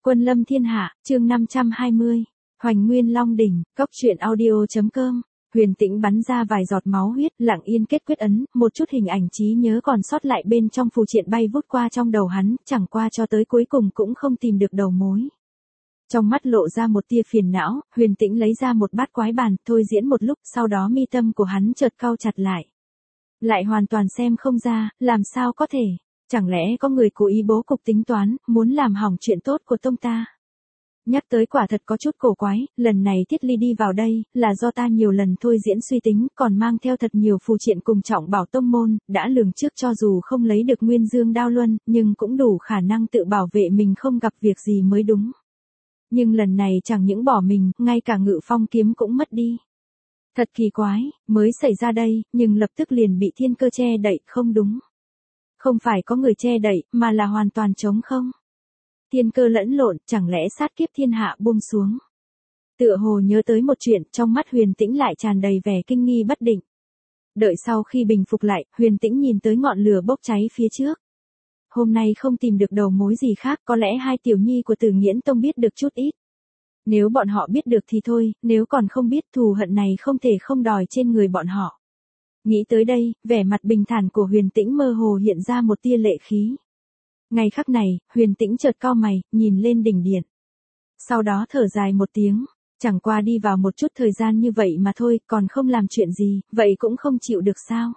Quân lâm thiên hạ, chương 520. Hoành Nguyên Long đỉnh, cốc truyện audio.com. Huyền Tĩnh bắn ra vài giọt máu huyết, lặng yên kết quyết ấn, một chút hình ảnh trí nhớ còn sót lại bên trong phù triện bay vút qua trong đầu hắn, chẳng qua cho tới cuối cùng cũng không tìm được đầu mối. Trong mắt lộ ra một tia phiền não, Huyền Tĩnh lấy ra một bát quái bàn, thôi diễn một lúc, sau đó mi tâm của hắn chợt cau chặt lại. Lại hoàn toàn xem không ra, làm sao có thể? Chẳng lẽ có người cố ý bố cục tính toán, muốn làm hỏng chuyện tốt của tông ta? Nhắc tới quả thật có chút cổ quái, lần này Thiết Ly đi vào đây, là do ta nhiều lần thôi diễn suy tính, còn mang theo thật nhiều phù triện cùng trọng bảo tông môn, đã lường trước cho dù không lấy được Nguyên Dương Đao Luân, nhưng cũng đủ khả năng tự bảo vệ mình không gặp việc gì mới đúng. Nhưng lần này chẳng những bỏ mình, ngay cả Ngự Phong kiếm cũng mất đi. Thật kỳ quái, mới xảy ra đây, nhưng lập tức liền bị thiên cơ che đậy, không đúng. Không phải có người che đậy, mà là hoàn toàn trống không. Thiên cơ lẫn lộn, chẳng lẽ sát kiếp thiên hạ buông xuống. Tựa hồ nhớ tới một chuyện, trong mắt Huyền Tĩnh lại tràn đầy vẻ kinh nghi bất định. Đợi sau khi bình phục lại, Huyền Tĩnh nhìn tới ngọn lửa bốc cháy phía trước. Hôm nay không tìm được đầu mối gì khác, có lẽ hai tiểu nhi của Tử Nghiễn Tông biết được chút ít. Nếu bọn họ biết được thì thôi, nếu còn không biết thù hận này không thể không đòi trên người bọn họ. Nghĩ tới đây, vẻ mặt bình thản của Huyền Tĩnh mơ hồ hiện ra một tia lệ khí. Ngay khắc này, Huyền Tĩnh chợt cau mày, nhìn lên đỉnh điện. Sau đó thở dài một tiếng, chẳng qua đi vào một chút thời gian như vậy mà thôi, còn không làm chuyện gì, vậy cũng không chịu được sao.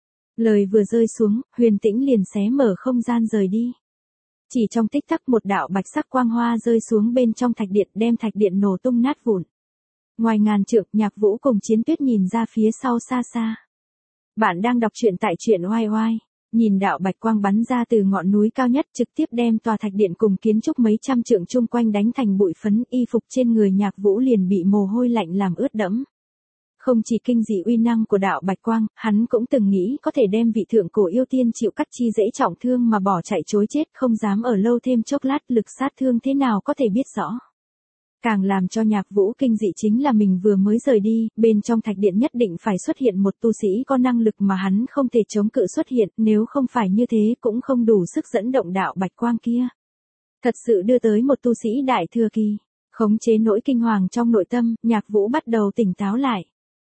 Lời vừa rơi xuống, Huyền Tĩnh liền xé mở không gian rời đi. Chỉ trong tích tắc một đạo bạch sắc quang hoa rơi xuống bên trong thạch điện, đem thạch điện nổ tung nát vụn. Ngoài ngàn trượng, Nhạc Vũ cùng Chiến Tuyết nhìn ra phía sau xa xa. Bạn đang đọc truyện tại truyện oai oai. Nhìn đạo bạch quang bắn ra từ ngọn núi cao nhất, trực tiếp đem tòa thạch điện cùng kiến trúc mấy trăm trượng chung quanh đánh thành bụi phấn, y phục trên người Nhạc Vũ liền bị mồ hôi lạnh làm ướt đẫm. Không chỉ kinh dị uy năng của đạo bạch quang, hắn cũng từng nghĩ có thể đem vị thượng cổ yêu tiên chịu cắt chi dễ trọng thương mà bỏ chạy trối chết, không dám ở lâu thêm chốc lát, lực sát thương thế nào có thể biết rõ. Càng làm cho Nhạc Vũ kinh dị chính là mình vừa mới rời đi, bên trong thạch điện nhất định phải xuất hiện một tu sĩ có năng lực mà hắn không thể chống cự xuất hiện, nếu không phải như thế cũng không đủ sức dẫn động đạo bạch quang kia. Thật sự đưa tới một tu sĩ đại thừa kỳ, khống chế nỗi kinh hoàng trong nội tâm, Nhạc Vũ bắt đầu tỉnh táo lại.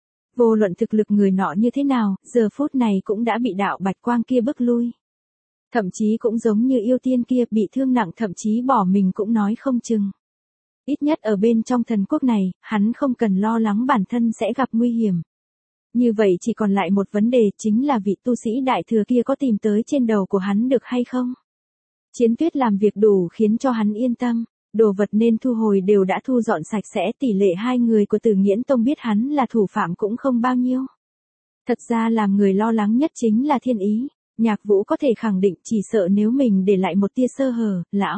Vô luận thực lực người nọ như thế nào, giờ phút này cũng đã bị đạo bạch quang kia bức lui. Thậm chí cũng giống như yêu tiên kia, bị thương nặng thậm chí bỏ mình cũng nói không chừng. Ít nhất ở bên trong thần quốc này, hắn không cần lo lắng bản thân sẽ gặp nguy hiểm. Như vậy chỉ còn lại một vấn đề, chính là vị tu sĩ đại thừa kia có tìm tới trên đầu của hắn được hay không? Chiến Tuyết làm việc đủ khiến cho hắn yên tâm, đồ vật nên thu hồi đều đã thu dọn sạch sẽ, tỷ lệ hai người của Tử Nghiễn Tông biết hắn là thủ phạm cũng không bao nhiêu. Thật ra làm người lo lắng nhất chính là Thiên Ý, Nhạc Vũ có thể khẳng định chỉ sợ nếu mình để lại một tia sơ hở, lão.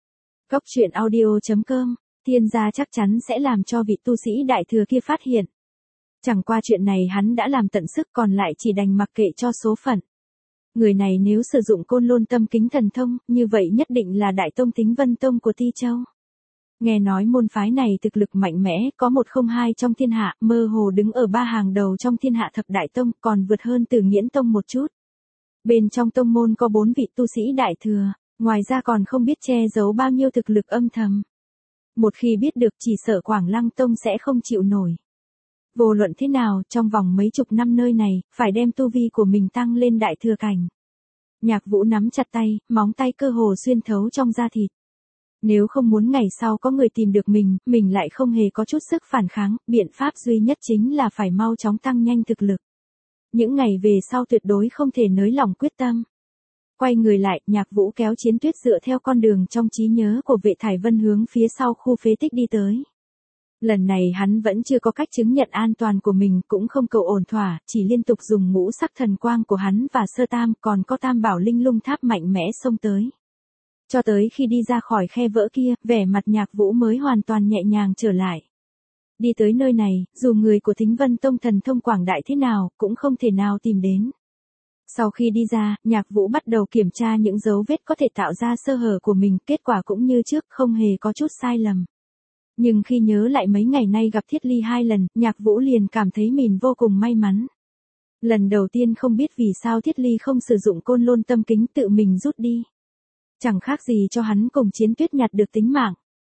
Cốc truyện audio.com. Thiên gia chắc chắn sẽ làm cho vị tu sĩ đại thừa kia phát hiện. Chẳng qua chuyện này hắn đã làm tận sức, còn lại chỉ đành mặc kệ cho số phận. Người này nếu sử dụng Côn Lôn Tâm Kính thần thông, như vậy nhất định là đại tông Thính Vân Tông của Ti Châu. Nghe nói môn phái này thực lực mạnh mẽ, có một không hai trong thiên hạ, mơ hồ đứng ở ba hàng đầu trong thiên hạ thập đại tông, còn vượt hơn Tử Nghiễn Tông một chút. Bên trong tông môn có 4 vị tu sĩ đại thừa, ngoài ra còn không biết che giấu bao nhiêu thực lực âm thầm. Một khi biết được chỉ sợ Quảng Lăng Tông sẽ không chịu nổi. Vô luận thế nào, trong vòng mấy chục năm nơi này, phải đem tu vi của mình tăng lên đại thừa cảnh. Nhạc Vũ nắm chặt tay, móng tay cơ hồ xuyên thấu trong da thịt. Nếu không muốn ngày sau có người tìm được mình lại không hề có chút sức phản kháng, biện pháp duy nhất chính là phải mau chóng tăng nhanh thực lực. Những ngày về sau tuyệt đối không thể nới lỏng quyết tâm. Quay người lại, Nhạc Vũ kéo Chiến Tuyết dựa theo con đường trong trí nhớ của Vệ Thải Vân hướng phía sau khu phế tích đi tới. Lần này hắn vẫn chưa có cách chứng nhận an toàn của mình, cũng không cầu ổn thỏa, chỉ liên tục dùng ngũ sắc thần quang của hắn và sơ tam, còn có tam bảo linh lung tháp mạnh mẽ xông tới. Cho tới khi đi ra khỏi khe vỡ kia, vẻ mặt Nhạc Vũ mới hoàn toàn nhẹ nhàng trở lại. Đi tới nơi này, dù người của Thính Vân Tông thần thông quảng đại thế nào, cũng không thể nào tìm đến. Sau khi đi ra, Nhạc Vũ bắt đầu kiểm tra những dấu vết có thể tạo ra sơ hở của mình, kết quả cũng như trước, không hề có chút sai lầm. Nhưng khi nhớ lại mấy ngày nay gặp Thiết Ly 2 lần, Nhạc Vũ liền cảm thấy mình vô cùng may mắn. Lần đầu tiên không biết vì sao Thiết Ly không sử dụng Côn Lôn Tâm Kính, tự mình rút đi. Chẳng khác gì cho hắn cùng Chiến Tuyết nhặt được tính mạng.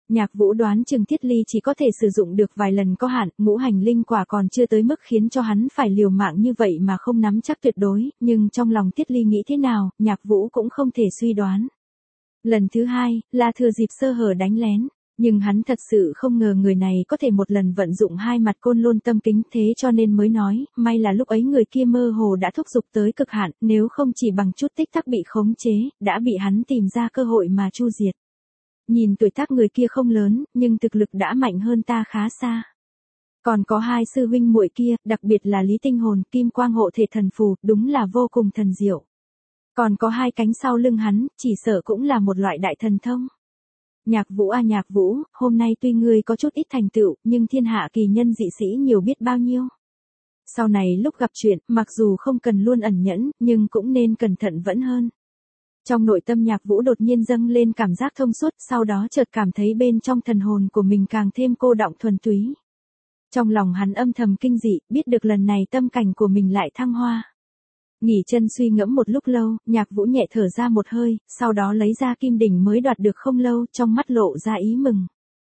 Nhạc Vũ đoán chừng Tiết Ly chỉ có thể sử dụng được vài lần có hạn, ngũ hành linh quả còn chưa tới mức khiến cho hắn phải liều mạng như vậy mà không nắm chắc tuyệt đối, nhưng trong lòng Tiết Ly nghĩ thế nào, Nhạc Vũ cũng không thể suy đoán. Lần thứ hai, là thừa dịp sơ hở đánh lén, nhưng hắn thật sự không ngờ người này có thể một lần vận dụng hai mặt côn lôn tâm kính, thế cho nên mới nói, may là lúc ấy người kia mơ hồ đã thúc giục tới cực hạn, nếu không chỉ bằng chút tích tắc bị khống chế, đã bị hắn tìm ra cơ hội mà chu diệt. Nhìn tuổi tác người kia không lớn, nhưng thực lực đã mạnh hơn ta khá xa. Còn có hai sư huynh muội kia, đặc biệt là Lý Tinh Hồn, Kim Quang hộ thể thần phù, đúng là vô cùng thần diệu. Còn có hai cánh sau lưng hắn, chỉ sợ cũng là một loại đại thần thông. Nhạc Vũ à Nhạc Vũ, hôm nay tuy ngươi có chút ít thành tựu, nhưng thiên hạ kỳ nhân dị sĩ nhiều biết bao nhiêu. Sau này lúc gặp chuyện, mặc dù không cần luôn ẩn nhẫn, nhưng cũng nên cẩn thận vẫn hơn. Trong nội tâm Nhạc Vũ đột nhiên dâng lên cảm giác thông suốt, sau đó chợt cảm thấy bên trong thần hồn của mình càng thêm cô đọng thuần túy. Trong lòng hắn âm thầm kinh dị, biết được lần này tâm cảnh của mình lại thăng hoa. Nghỉ chân suy ngẫm một lúc lâu, Nhạc Vũ nhẹ thở ra một hơi, sau đó lấy ra kim đỉnh mới đoạt được không lâu, trong mắt lộ ra ý mừng.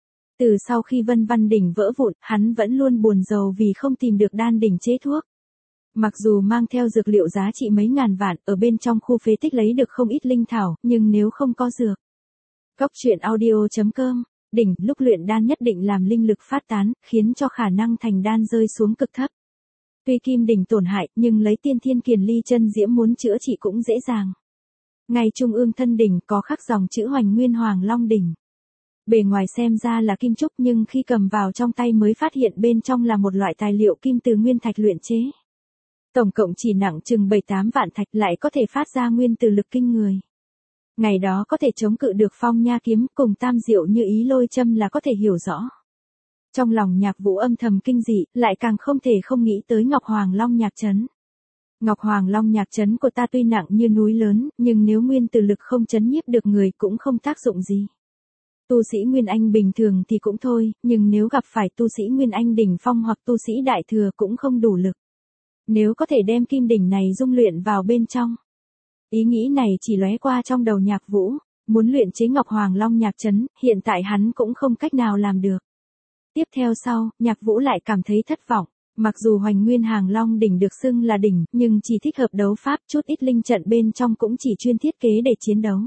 Từ sau khi Vân Văn đỉnh vỡ vụn, hắn vẫn luôn buồn rầu vì không tìm được đan đỉnh chế thuốc. Mặc dù mang theo dược liệu giá trị mấy ngàn vạn, ở bên trong khu phế tích lấy được không ít linh thảo, nhưng nếu không có dược. Góc truyện audio.com, đỉnh lúc luyện đan nhất định làm linh lực phát tán, khiến cho khả năng thành đan rơi xuống cực thấp. Tuy kim đỉnh tổn hại, nhưng lấy tiên thiên kiền ly chân diễm muốn chữa trị cũng dễ dàng. Ngay trung ương thân đỉnh có khắc dòng chữ Hoành Nguyên Hoàng Long đỉnh. Bề ngoài xem ra là kim trúc nhưng khi cầm vào trong tay mới phát hiện bên trong là một loại tài liệu kim từ nguyên thạch luyện chế. Tổng cộng chỉ nặng chừng 7-8 vạn thạch lại có thể phát ra nguyên từ lực kinh người. Ngày đó có thể chống cự được phong nha kiếm cùng tam diệu như ý lôi châm là có thể hiểu rõ. Trong lòng Nhạc Vũ âm thầm kinh dị, lại càng không thể không nghĩ tới Ngọc Hoàng Long Nhạc Trấn. Ngọc Hoàng Long Nhạc Trấn của ta tuy nặng như núi lớn, nhưng nếu nguyên từ lực không trấn nhiếp được người cũng không tác dụng gì. Tu sĩ Nguyên Anh bình thường thì cũng thôi, nhưng nếu gặp phải tu sĩ Nguyên Anh đỉnh phong hoặc tu sĩ đại thừa cũng không đủ lực. Nếu có thể đem kim đỉnh này dung luyện vào bên trong. Ý nghĩ này chỉ lóe qua trong đầu Nhạc Vũ, muốn luyện chế Ngọc Hoàng Long Nhạc Trấn, hiện tại hắn cũng không cách nào làm được. Tiếp theo sau, Nhạc Vũ lại cảm thấy thất vọng, mặc dù Hoành Nguyên Hàng Long đỉnh được xưng là đỉnh, nhưng chỉ thích hợp đấu pháp, chút ít linh trận bên trong cũng chỉ chuyên thiết kế để chiến đấu.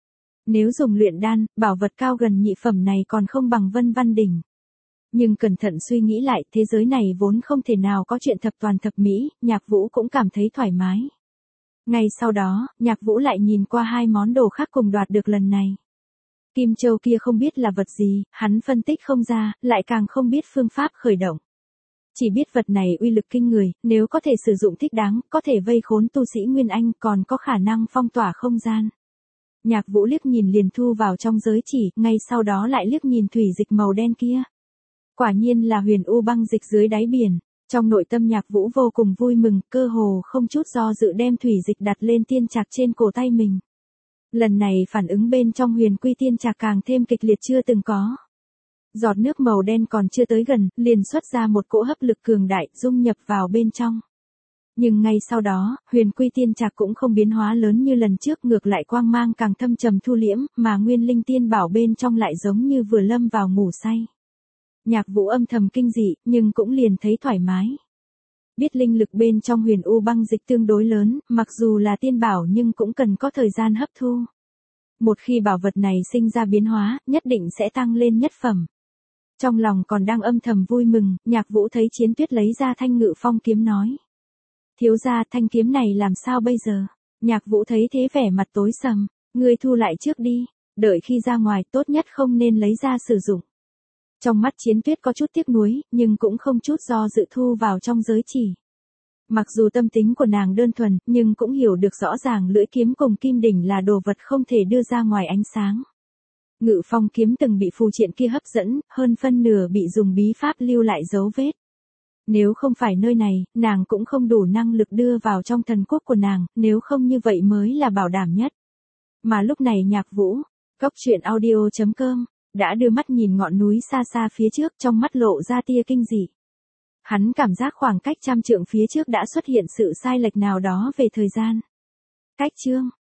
Nếu dùng luyện đan, bảo vật cao gần nhị phẩm này còn không bằng Vân Văn đỉnh. Nhưng cẩn thận suy nghĩ lại, thế giới này vốn không thể nào có chuyện thập toàn thập mỹ, Nhạc Vũ cũng cảm thấy thoải mái. Ngay sau đó, Nhạc Vũ lại nhìn qua hai món đồ khác cùng đoạt được lần này. Kim châu kia không biết là vật gì, hắn phân tích không ra, lại càng không biết phương pháp khởi động. Chỉ biết vật này uy lực kinh người, nếu có thể sử dụng thích đáng, có thể vây khốn tu sĩ Nguyên Anh, còn có khả năng phong tỏa không gian. Nhạc Vũ liếc nhìn liền thu vào trong giới chỉ, ngay sau đó lại liếc nhìn thủy dịch màu đen kia. Quả nhiên là huyền u băng dịch dưới đáy biển. Trong nội tâm Nhạc Vũ vô cùng vui mừng, cơ hồ không chút do dự đem thủy dịch đặt lên tiên trạc trên cổ tay mình. Lần này phản ứng bên trong huyền quy tiên trạc càng thêm kịch liệt chưa từng có. Giọt nước màu đen còn chưa tới gần, liền xuất ra một cỗ hấp lực cường đại, dung nhập vào bên trong. Nhưng ngay sau đó, huyền quy tiên trạc cũng không biến hóa lớn như lần trước, ngược lại quang mang càng thâm trầm thu liễm, mà nguyên linh tiên bảo bên trong lại giống như vừa lâm vào ngủ say. Nhạc Vũ âm thầm kinh dị, nhưng cũng liền thấy thoải mái. Biết linh lực bên trong huyền u băng dịch tương đối lớn, mặc dù là tiên bảo nhưng cũng cần có thời gian hấp thu. Một khi bảo vật này sinh ra biến hóa, nhất định sẽ tăng lên nhất phẩm. Trong lòng còn đang âm thầm vui mừng, Nhạc Vũ thấy Chiến Tuyết lấy ra thanh ngự phong kiếm nói. Thiếu gia, thanh kiếm này làm sao bây giờ? Nhạc Vũ thấy thế vẻ mặt tối sầm, ngươi thu lại trước đi, đợi khi ra ngoài tốt nhất không nên lấy ra sử dụng. Trong mắt Chiến Tuyết có chút tiếc nuối, nhưng cũng không chút do dự thu vào trong giới chỉ. Mặc dù tâm tính của nàng đơn thuần, nhưng cũng hiểu được rõ ràng lưỡi kiếm cùng kim đỉnh là đồ vật không thể đưa ra ngoài ánh sáng. Ngự phong kiếm từng bị phù triện kia hấp dẫn, hơn phân nửa bị dùng bí pháp lưu lại dấu vết. Nếu không phải nơi này, nàng cũng không đủ năng lực đưa vào trong thần quốc của nàng, nếu không như vậy mới là bảo đảm nhất. Mà lúc này Nhạc Vũ, góc truyện audio.com, đã đưa mắt nhìn ngọn núi xa xa phía trước, trong mắt lộ ra tia kinh dị. Hắn cảm giác khoảng cách trăm trượng phía trước đã xuất hiện sự sai lệch nào đó về thời gian. Cách chương